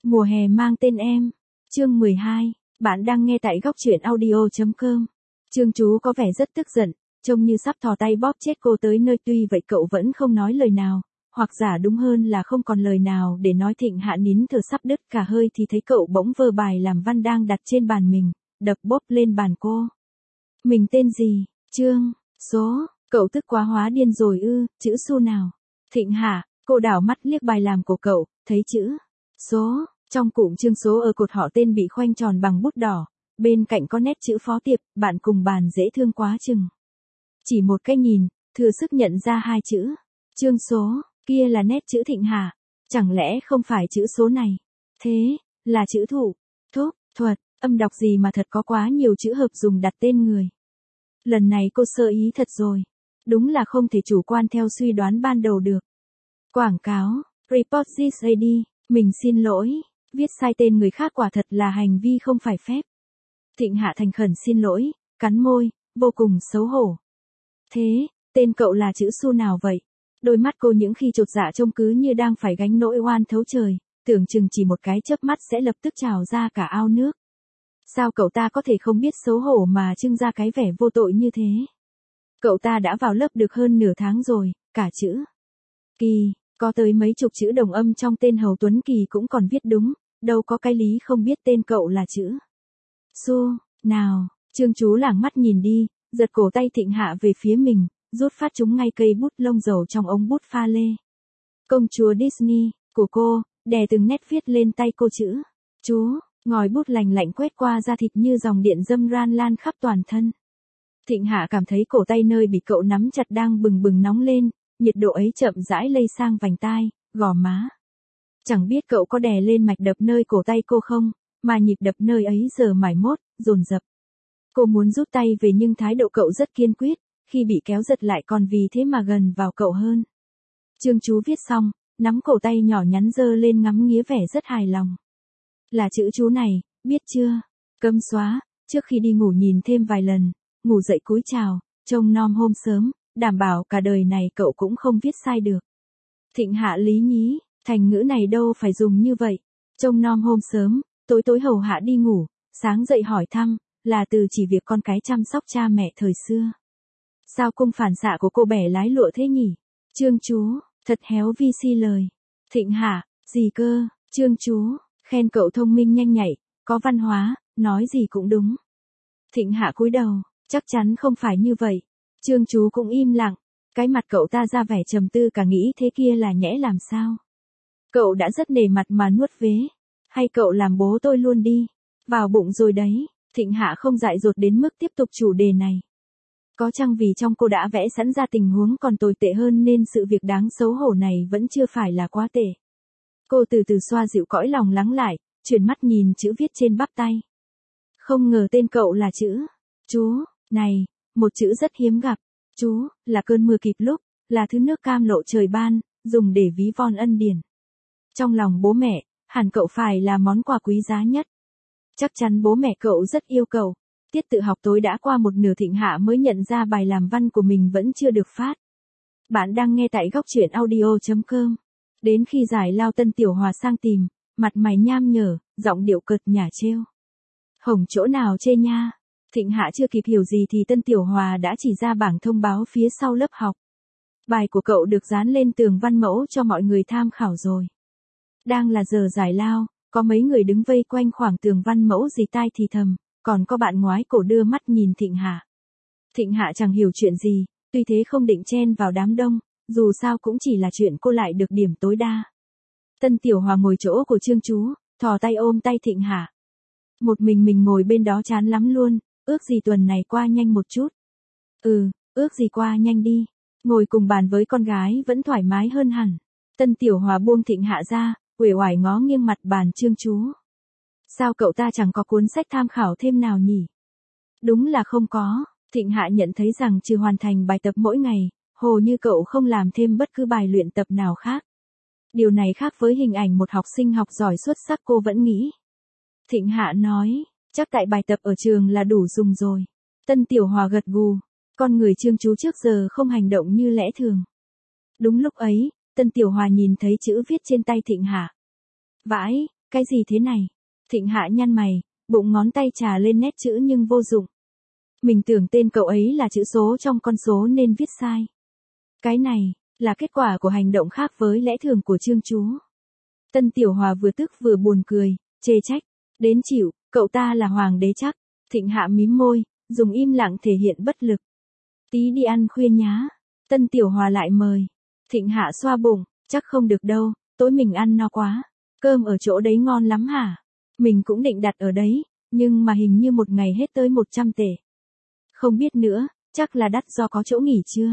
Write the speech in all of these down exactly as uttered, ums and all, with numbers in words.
Mùa hè mang tên em. Chương mười hai, bạn đang nghe tại góc truyện audio chấm com. Trương Chú có vẻ rất tức giận, trông như sắp thò tay bóp chết cô tới nơi, tuy vậy cậu vẫn không nói lời nào, hoặc giả đúng hơn là không còn lời nào để nói. Thịnh Hạ nín thở sắp đứt cả hơi thì thấy cậu bỗng vơ bài làm văn đang đặt trên bàn mình, đập bốp lên bàn cô. Mình tên gì? Trương, số, cậu tức quá hóa điên rồi ư, chữ số nào? Thịnh Hạ, cô đảo mắt liếc bài làm của cậu, thấy chữ số, trong cụm Trương số ở cột họ tên bị khoanh tròn bằng bút đỏ, bên cạnh có nét chữ Phó Tiệp, bạn cùng bàn dễ thương quá chừng. Chỉ một cái nhìn, thừa sức nhận ra hai chữ, Trương số, kia là nét chữ Thịnh Hạ, chẳng lẽ không phải chữ số này? Thế, là chữ thủ, thúc, thuật, âm đọc gì mà thật có quá nhiều chữ hợp dùng đặt tên người. Lần này cô sơ ý thật rồi, đúng là không thể chủ quan theo suy đoán ban đầu được. Quảng cáo, report this lady, mình xin lỗi, viết sai tên người khác quả thật là hành vi không phải phép. Thịnh Hạ thành khẩn xin lỗi, cắn môi, vô cùng xấu hổ. Thế, tên cậu là chữ su nào vậy? Đôi mắt cô những khi chột dạ trông cứ như đang phải gánh nỗi oan thấu trời, tưởng chừng chỉ một cái chớp mắt sẽ lập tức trào ra cả ao nước. Sao cậu ta có thể không biết xấu hổ mà trưng ra cái vẻ vô tội như thế? Cậu ta đã vào lớp được hơn nửa tháng rồi, cả chữ Kỳ, có tới mấy chục chữ đồng âm trong tên Hầu Tuấn Kỳ cũng còn viết đúng, đâu có cái lý không biết tên cậu là chữ Su, nào, Trương Chú lảng mắt nhìn đi, giật cổ tay Thịnh Hạ về phía mình, rút phát chúng ngay cây bút lông dầu trong ống bút pha lê. Công chúa Disney, của cô, đè từng nét viết lên tay cô chữ chú, ngòi bút lành lạnh quét qua da thịt như dòng điện dâm ran lan khắp toàn thân. Thịnh Hạ cảm thấy cổ tay nơi bị cậu nắm chặt đang bừng bừng nóng lên, nhiệt độ ấy chậm rãi lây sang vành tai, gò má. Chẳng biết cậu có đè lên mạch đập nơi cổ tay cô không, mà nhịp đập nơi ấy giờ mải mốt, dồn dập. Cô muốn rút tay về nhưng thái độ cậu rất kiên quyết, khi bị kéo giật lại còn vì thế mà gần vào cậu hơn. Trương Chú viết xong, nắm cổ tay nhỏ nhắn giơ lên ngắm nghía vẻ rất hài lòng. Là chữ chú này, biết chưa? Cấm xóa, trước khi đi ngủ nhìn thêm vài lần, ngủ dậy cúi chào, trông nom hôm sớm, đảm bảo cả đời này cậu cũng không viết sai được. Thịnh Hạ lý nhí, thành ngữ này đâu phải dùng như vậy. Trông nom hôm sớm, tối tối hầu hạ đi ngủ, sáng dậy hỏi thăm, là từ chỉ việc con cái chăm sóc cha mẹ thời xưa. Sao cung phản xạ của cô bẻ lái lụa thế nhỉ? Trương Chú, thật héo vi si lời. Thịnh Hạ, gì cơ? Trương Chú, khen cậu thông minh nhanh nhạy, có văn hóa, nói gì cũng đúng. Thịnh Hạ cúi đầu, chắc chắn không phải như vậy. Trương Chú cũng im lặng, cái mặt cậu ta ra vẻ trầm tư cả nghĩ thế kia là nhẽ làm sao? Cậu đã rất nể mặt mà nuốt vế, hay cậu làm bố tôi luôn đi, vào bụng rồi đấy. Thịnh Hạ không dại dột đến mức tiếp tục chủ đề này. Có chăng vì trong cô đã vẽ sẵn ra tình huống còn tồi tệ hơn nên sự việc đáng xấu hổ này vẫn chưa phải là quá tệ. Cô từ từ xoa dịu cõi lòng lắng lại, chuyển mắt nhìn chữ viết trên bắp tay. Không ngờ tên cậu là chữ chú, này, một chữ rất hiếm gặp. Chú, là cơn mưa kịp lúc, là thứ nước cam lộ trời ban, dùng để ví von ân điển. Trong lòng bố mẹ, hẳn cậu phải là món quà quý giá nhất. Chắc chắn bố mẹ cậu rất yêu cậu. Tiết tự học tối đã qua một nửa, Thịnh Hạ mới nhận ra bài làm văn của mình vẫn chưa được phát. Bạn đang nghe tại góc truyện audio chấm com. Đến khi giải lao Tân Tiểu Hòa sang tìm, mặt mày nham nhở, giọng điệu cợt nhả trêu. Hổng chỗ nào chê nha. Thịnh Hạ chưa kịp hiểu gì thì Tân Tiểu Hòa đã chỉ ra bảng thông báo phía sau lớp học. Bài của cậu được dán lên tường văn mẫu cho mọi người tham khảo rồi. Đang là giờ giải lao, có mấy người đứng vây quanh khoảng tường văn mẫu rì tai thì thầm, còn có bạn ngoái cổ đưa mắt nhìn Thịnh Hạ. Thịnh Hạ chẳng hiểu chuyện gì, tuy thế không định chen vào đám đông, dù sao cũng chỉ là chuyện cô lại được điểm tối đa. Tân Tiểu Hòa ngồi chỗ của Trương Chú, thò tay ôm tay Thịnh Hạ. Một mình mình ngồi bên đó chán lắm luôn, ước gì tuần này qua nhanh một chút. Ừ, ước gì qua nhanh đi, ngồi cùng bàn với con gái vẫn thoải mái hơn hẳn. Tân Tiểu Hòa buông Thịnh Hạ ra, uể oải ngó nghiêng mặt bàn Trương Chú. Sao cậu ta chẳng có cuốn sách tham khảo thêm nào nhỉ? Đúng là không có. Thịnh Hạ nhận thấy rằng trừ hoàn thành bài tập mỗi ngày, hồ như cậu không làm thêm bất cứ bài luyện tập nào khác. Điều này khác với hình ảnh một học sinh học giỏi xuất sắc cô vẫn nghĩ. Thịnh Hạ nói, chắc tại bài tập ở trường là đủ dùng rồi. Tân Tiểu Hòa gật gù, con người Trương Chú trước giờ không hành động như lẽ thường. Đúng lúc ấy, Tân Tiểu Hòa nhìn thấy chữ viết trên tay Thịnh Hạ. Vãi, cái gì thế này? Thịnh Hạ nhăn mày, bụng ngón tay trà lên nét chữ nhưng vô dụng. Mình tưởng tên cậu ấy là chữ số trong con số nên viết sai. Cái này, là kết quả của hành động khác với lẽ thường của Trương Chú. Tân Tiểu Hòa vừa tức vừa buồn cười, chê trách. Đến chịu, cậu ta là hoàng đế chắc. Thịnh Hạ mím môi, dùng im lặng thể hiện bất lực. Tí đi ăn khuya nhá. Tân Tiểu Hòa lại mời. Thịnh Hạ xoa bụng, chắc không được đâu, tối mình ăn no quá. Cơm ở chỗ đấy ngon lắm hả? Mình cũng định đặt ở đấy, nhưng mà hình như một ngày hết tới một trăm tệ. Không biết nữa, chắc là đắt do có chỗ nghỉ chưa?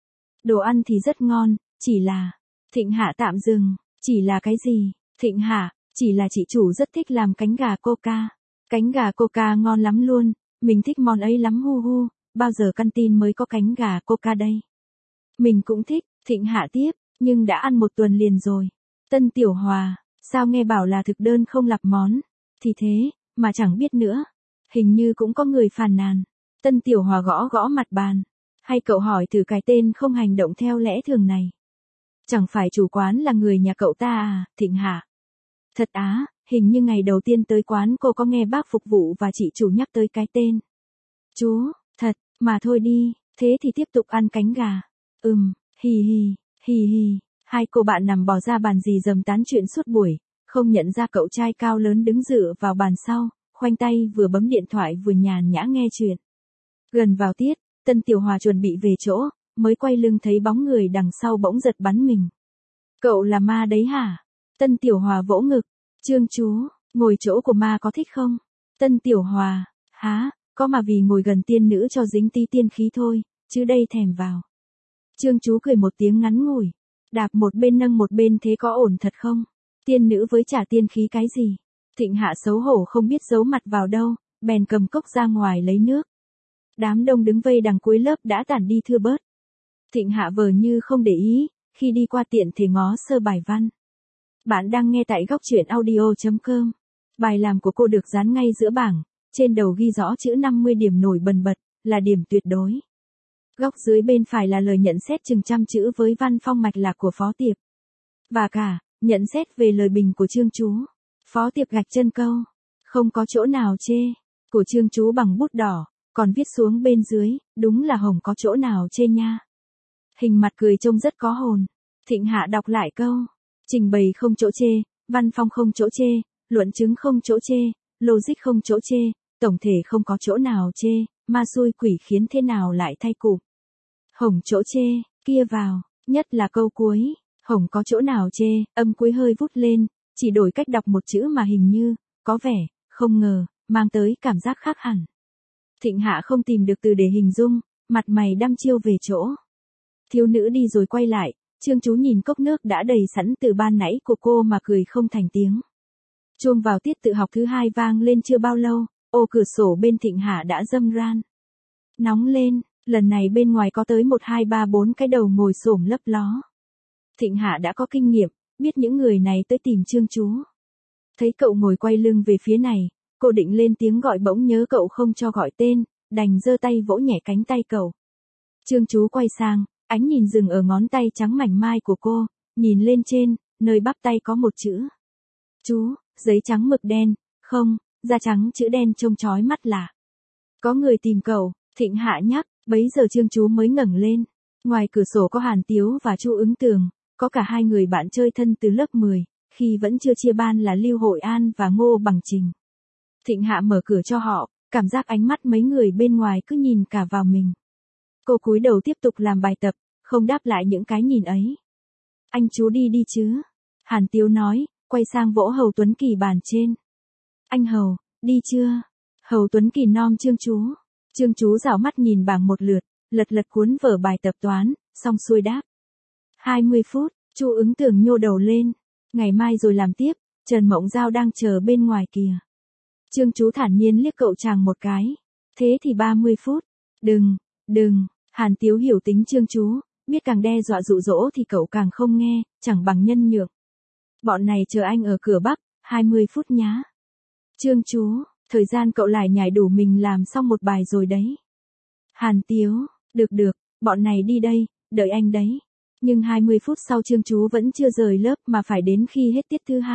Đồ ăn thì rất ngon, chỉ là... Thịnh Hạ tạm dừng, chỉ là cái gì? Thịnh Hạ, chỉ là chị chủ rất thích làm cánh gà coca. Cánh gà coca ngon lắm luôn, mình thích món ấy lắm hu hu, bao giờ canteen mới có cánh gà coca đây? Mình cũng thích, Thịnh Hạ tiếp, nhưng đã ăn một tuần liền rồi. Tân Tiểu Hòa, sao nghe bảo là thực đơn không lặp món? Thì thế, mà chẳng biết nữa. Hình như cũng có người phàn nàn. Tân Tiểu Hòa gõ gõ mặt bàn. Hay cậu hỏi thử cái tên không hành động theo lẽ thường này. Chẳng phải chủ quán là người nhà cậu ta à, Thịnh Hạ? Thật á, hình như ngày đầu tiên tới quán cô có nghe bác phục vụ và chị chủ nhắc tới cái tên. Chú, thật, mà thôi đi, thế thì tiếp tục ăn cánh gà. Ừm, hì hì, hì hì. Hai cô bạn nằm bò ra bàn dì dầm tán chuyện suốt buổi, không nhận ra cậu trai cao lớn đứng dựa vào bàn sau, khoanh tay vừa bấm điện thoại vừa nhàn nhã nghe chuyện. Gần vào tiết, Tân Tiểu Hòa chuẩn bị về chỗ, mới quay lưng thấy bóng người đằng sau bỗng giật bắn mình. Cậu là ma đấy hả? Tân Tiểu Hòa vỗ ngực. Trương Chú, ngồi chỗ của ma có thích không? Tân Tiểu Hòa, há, có mà vì ngồi gần tiên nữ cho dính tí tiên khí thôi, chứ đây thèm vào. Trương Chú cười một tiếng ngắn ngủi. Đạp một bên nâng một bên thế có ổn thật không? Tiên nữ với trả tiên khí cái gì? Thịnh Hạ xấu hổ không biết giấu mặt vào đâu, bèn cầm cốc ra ngoài lấy nước. Đám đông đứng vây đằng cuối lớp đã tản đi thưa bớt. Thịnh Hạ vờ như không để ý, khi đi qua tiện thể ngó sơ bài văn. Bạn đang nghe tại góc truyện audio chấm com. Bài làm của cô được dán ngay giữa bảng, trên đầu ghi rõ chữ năm mươi điểm nổi bần bật, là điểm tuyệt đối. Góc dưới bên phải là lời nhận xét chừng trăm chữ với văn phong mạch lạc của Phó Tiệp. Và cả, nhận xét về lời bình của Trương Chú. Phó Tiệp gạch chân câu. Không có chỗ nào chê. Của Trương Chú bằng bút đỏ, còn viết xuống bên dưới, đúng là hồng có chỗ nào chê nha. Hình mặt cười trông rất có hồn. Thịnh Hạ đọc lại câu. Trình bày không chỗ chê, văn phong không chỗ chê, luận chứng không chỗ chê, logic không chỗ chê, tổng thể không có chỗ nào chê, ma xui quỷ khiến thế nào lại thay cụm. Hồng chỗ chê, kia vào, nhất là câu cuối, hồng có chỗ nào chê, âm cuối hơi vút lên, chỉ đổi cách đọc một chữ mà hình như, có vẻ, không ngờ, mang tới cảm giác khác hẳn. Thịnh Hạ không tìm được từ để hình dung, mặt mày đăm chiêu về chỗ. Thiếu nữ đi rồi quay lại, Trương Chú nhìn cốc nước đã đầy sẵn từ ban nãy của cô mà cười không thành tiếng. Chuông vào tiết tự học thứ hai vang lên chưa bao lâu, ô cửa sổ bên Thịnh Hạ đã râm ran. Nóng lên, lần này bên ngoài có tới một hai ba bốn cái đầu ngồi xổm lấp ló. Thịnh Hạ đã có kinh nghiệm, biết những người này tới tìm Trương Chú. Thấy cậu ngồi quay lưng về phía này, cô định lên tiếng gọi bỗng nhớ cậu không cho gọi tên, đành giơ tay vỗ nhẹ cánh tay cậu. Trương Chú quay sang, ánh nhìn dừng ở ngón tay trắng mảnh mai của cô, nhìn lên trên, nơi bắp tay có một chữ. Chú, giấy trắng mực đen, không, da trắng chữ đen trông chói mắt lạ. Có người tìm cậu, Thịnh Hạ nhắc, bấy giờ Trương Chú mới ngẩng lên. Ngoài cửa sổ có Hàn Tiếu và Chu Ứng Tường, có cả hai người bạn chơi thân từ lớp mười, khi vẫn chưa chia ban là Lưu Hội An và Ngô Bằng Trình. Thịnh Hạ mở cửa cho họ, cảm giác ánh mắt mấy người bên ngoài cứ nhìn cả vào mình. Cô cúi đầu tiếp tục làm bài tập, không đáp lại những cái nhìn ấy. Anh chú đi đi chứ? Hàn Tiếu nói, quay sang vỗ Hầu Tuấn Kỳ bàn trên. Anh Hầu, đi chưa? Hầu Tuấn Kỳ nom Trương Chú. Trương Chú rảo mắt nhìn bảng một lượt, lật lật cuốn vở bài tập toán, xong xuôi đáp. hai mươi phút, Chu Ứng Tường nhô đầu lên. Ngày mai rồi làm tiếp, Trần Mộng Giao đang chờ bên ngoài kìa. Trương Chú thản nhiên liếc cậu chàng một cái. Thế thì ba mươi phút. Đừng, đừng, Hàn Tiếu hiểu tính Trương Chú, biết càng đe dọa dụ dỗ thì cậu càng không nghe, chẳng bằng nhân nhượng. Bọn này chờ anh ở cửa Bắc, hai mươi phút nhá. Trương Chú, thời gian cậu lại nhảy đủ mình làm xong một bài rồi đấy. Hàn Tiếu, được được, bọn này đi đây, đợi anh đấy. Nhưng hai mươi phút sau Trương Chú vẫn chưa rời lớp mà phải đến khi hết tiết thứ hai,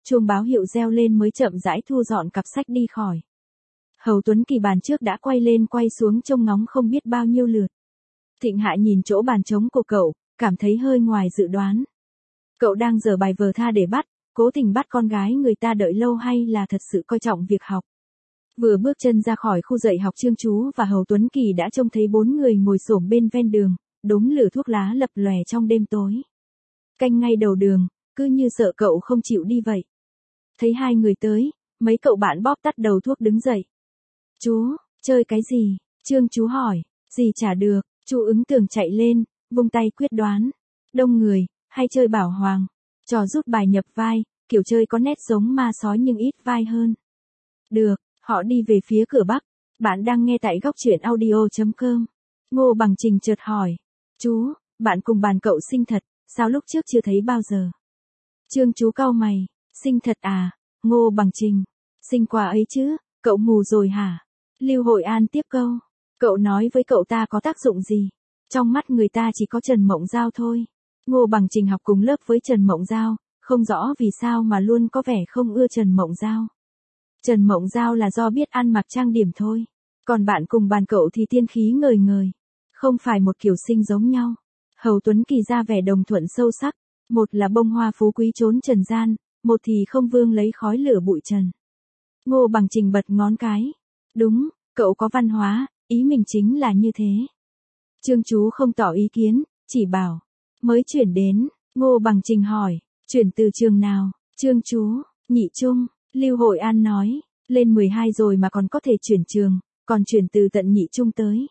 chuông báo hiệu reo lên mới chậm rãi thu dọn cặp sách đi khỏi. Hầu Tuấn Kỳ bàn trước đã quay lên quay xuống trông ngóng không biết bao nhiêu lượt. Thịnh Hạ nhìn chỗ bàn trống của cậu, cảm thấy hơi ngoài dự đoán. Cậu đang dở bài vờ tha để bắt, cố tình bắt con gái người ta đợi lâu hay là thật sự coi trọng việc học. Vừa bước chân ra khỏi khu dạy học Trương Chú và Hầu Tuấn Kỳ đã trông thấy bốn người ngồi xổm bên ven đường, đốm lửa thuốc lá lập lòe trong đêm tối. Canh ngay đầu đường, cứ như sợ cậu không chịu đi vậy. Thấy hai người tới, mấy cậu bạn bóp tắt đầu thuốc đứng dậy. Chú, chơi cái gì? Trương Chú hỏi. Gì chả được, chú Ứng Tường chạy lên, vung tay quyết đoán. Đông người, hay chơi bảo hoàng. Trò rút bài nhập vai, kiểu chơi có nét giống ma sói nhưng ít vai hơn. Được, họ đi về phía cửa Bắc. Bạn đang nghe tại góc truyện audio chấm com. Ngô Bằng Trình chợt hỏi. Chú, bạn cùng bàn cậu xinh thật, sao lúc trước chưa thấy bao giờ? Trương Chú cau mày. Xinh thật à? Ngô Bằng Trình. Xinh quá ấy chứ, cậu mù rồi hả? Lưu Hội An tiếp câu. Cậu nói với cậu ta có tác dụng gì? Trong mắt người ta chỉ có Trần Mộng Giao thôi. Ngô Bằng Trình học cùng lớp với Trần Mộng Giao, không rõ vì sao mà luôn có vẻ không ưa Trần Mộng Giao. Trần Mộng Giao là do biết ăn mặc trang điểm thôi. Còn bạn cùng bàn cậu thì tiên khí ngời ngời. Không phải một kiểu sinh giống nhau. Hầu Tuấn Kỳ ra vẻ đồng thuận sâu sắc. Một là bông hoa phú quý trốn trần gian, một thì không vương lấy khói lửa bụi trần. Ngô Bằng Trình bật ngón cái. Đúng, cậu có văn hóa, ý mình chính là như thế. Trương Chú không tỏ ý kiến, chỉ bảo. Mới chuyển đến, Ngô Bằng Trình hỏi, chuyển từ trường nào? Trương Chú, Nhị Trung, Lưu Hội An nói, lên mười hai rồi mà còn có thể chuyển trường, còn chuyển từ tận Nhị Trung tới.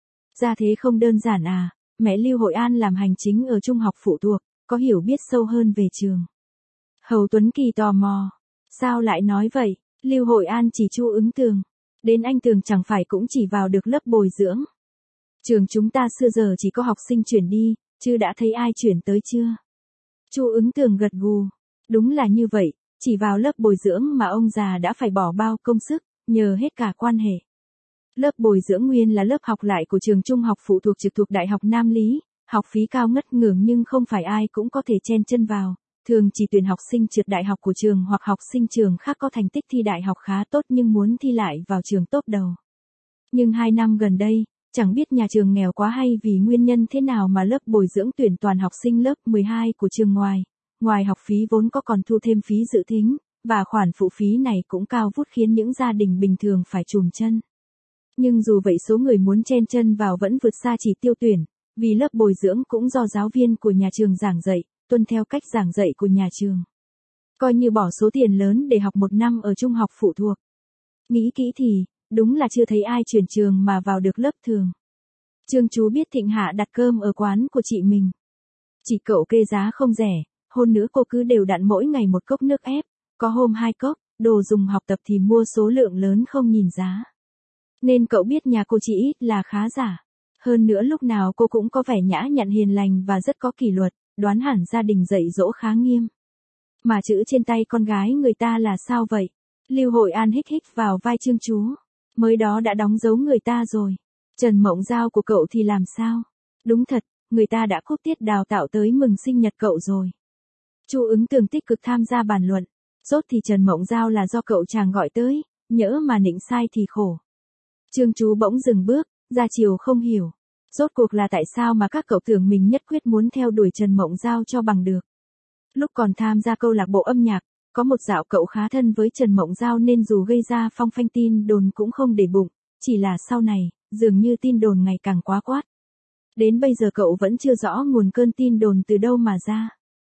Ra thế không đơn giản à, mẹ Lưu Hội An làm hành chính ở trung học phụ thuộc, có hiểu biết sâu hơn về trường. Hầu Tuấn Kỳ tò mò, sao lại nói vậy? Lưu Hội An chỉ Chu Ứng Tường. Đến anh Tường chẳng phải cũng chỉ vào được lớp bồi dưỡng. Trường chúng ta xưa giờ chỉ có học sinh chuyển đi, chứ đã thấy ai chuyển tới chưa? Chu Ứng Tường gật gù. Đúng là như vậy, chỉ vào lớp bồi dưỡng mà ông già đã phải bỏ bao công sức, nhờ hết cả quan hệ. Lớp bồi dưỡng nguyên là lớp học lại của trường trung học phụ thuộc trực thuộc Đại học Nam Lý, học phí cao ngất ngưởng nhưng không phải ai cũng có thể chen chân vào. Thường chỉ tuyển học sinh trượt đại học của trường hoặc học sinh trường khác có thành tích thi đại học khá tốt nhưng muốn thi lại vào trường top đầu. Nhưng hai năm gần đây, chẳng biết nhà trường nghèo quá hay vì nguyên nhân thế nào mà lớp bồi dưỡng tuyển toàn học sinh lớp mười hai của trường ngoài. Ngoài học phí vốn có còn thu thêm phí dự thính, và khoản phụ phí này cũng cao vút khiến những gia đình bình thường phải chùm chân. Nhưng dù vậy số người muốn chen chân vào vẫn vượt xa chỉ tiêu tuyển, vì lớp bồi dưỡng cũng do giáo viên của nhà trường giảng dạy, tuân theo cách giảng dạy của nhà trường. Coi như bỏ số tiền lớn để học một năm ở trung học phụ thuộc. Nghĩ kỹ thì, đúng là chưa thấy ai chuyển trường mà vào được lớp thường. Trương Chú biết Thịnh Hạ đặt cơm ở quán của chị mình. Chị cậu kê giá không rẻ, hơn nữa cô cứ đều đặn mỗi ngày một cốc nước ép, có hôm hai cốc, đồ dùng học tập thì mua số lượng lớn không nhìn giá. Nên cậu biết nhà cô chị ít là khá giả. Hơn nữa lúc nào cô cũng có vẻ nhã nhặn hiền lành và rất có kỷ luật, đoán hẳn gia đình dạy dỗ khá nghiêm. Mà chữ trên tay con gái người ta là sao vậy? Lưu Hội An hích hích vào vai Trương Chú. Mới đó đã đóng dấu người ta rồi. Trần Mộng Giao của cậu thì làm sao? Đúng thật, người ta đã cúp tiết đào tạo tới mừng sinh nhật cậu rồi. Chu Ứng Tường tích cực tham gia bàn luận. Rốt thì Trần Mộng Giao là do cậu chàng gọi tới, nhỡ mà nịnh sai thì khổ. Trương Chú bỗng dừng bước, ra chiều không hiểu. Rốt cuộc là tại sao mà các cậu tưởng mình nhất quyết muốn theo đuổi Trần Mộng Giao cho bằng được. Lúc còn tham gia câu lạc bộ âm nhạc, có một dạo cậu khá thân với Trần Mộng Giao nên dù gây ra phong phanh tin đồn cũng không để bụng, chỉ là sau này, dường như tin đồn ngày càng quá quát. Đến bây giờ cậu vẫn chưa rõ nguồn cơn tin đồn từ đâu mà ra.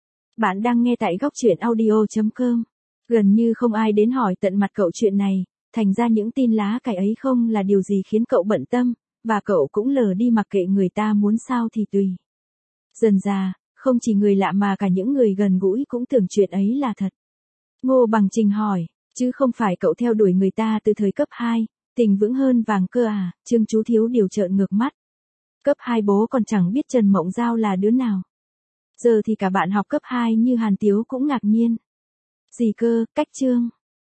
Bạn đang nghe tại góc truyện audio chấm com. Gần như không ai đến hỏi tận mặt cậu chuyện này, thành ra những tin lá cải ấy không là điều gì khiến cậu bận tâm, và cậu cũng lờ đi mặc kệ người ta muốn sao thì tùy. Dần dà, không chỉ người lạ mà cả những người gần gũi cũng tưởng chuyện ấy là thật. Ngô Bằng Trình hỏi, chứ không phải cậu theo đuổi người ta từ thời cấp hai, tình vững hơn vàng cơ à? Trương Chú thiếu điều trợn ngược mắt. Cấp hai bố còn chẳng biết Trần Mộng Giao là đứa nào. Giờ thì cả bạn học cấp hai như Hàn Tiếu cũng ngạc nhiên. Gì cơ, cách Trương?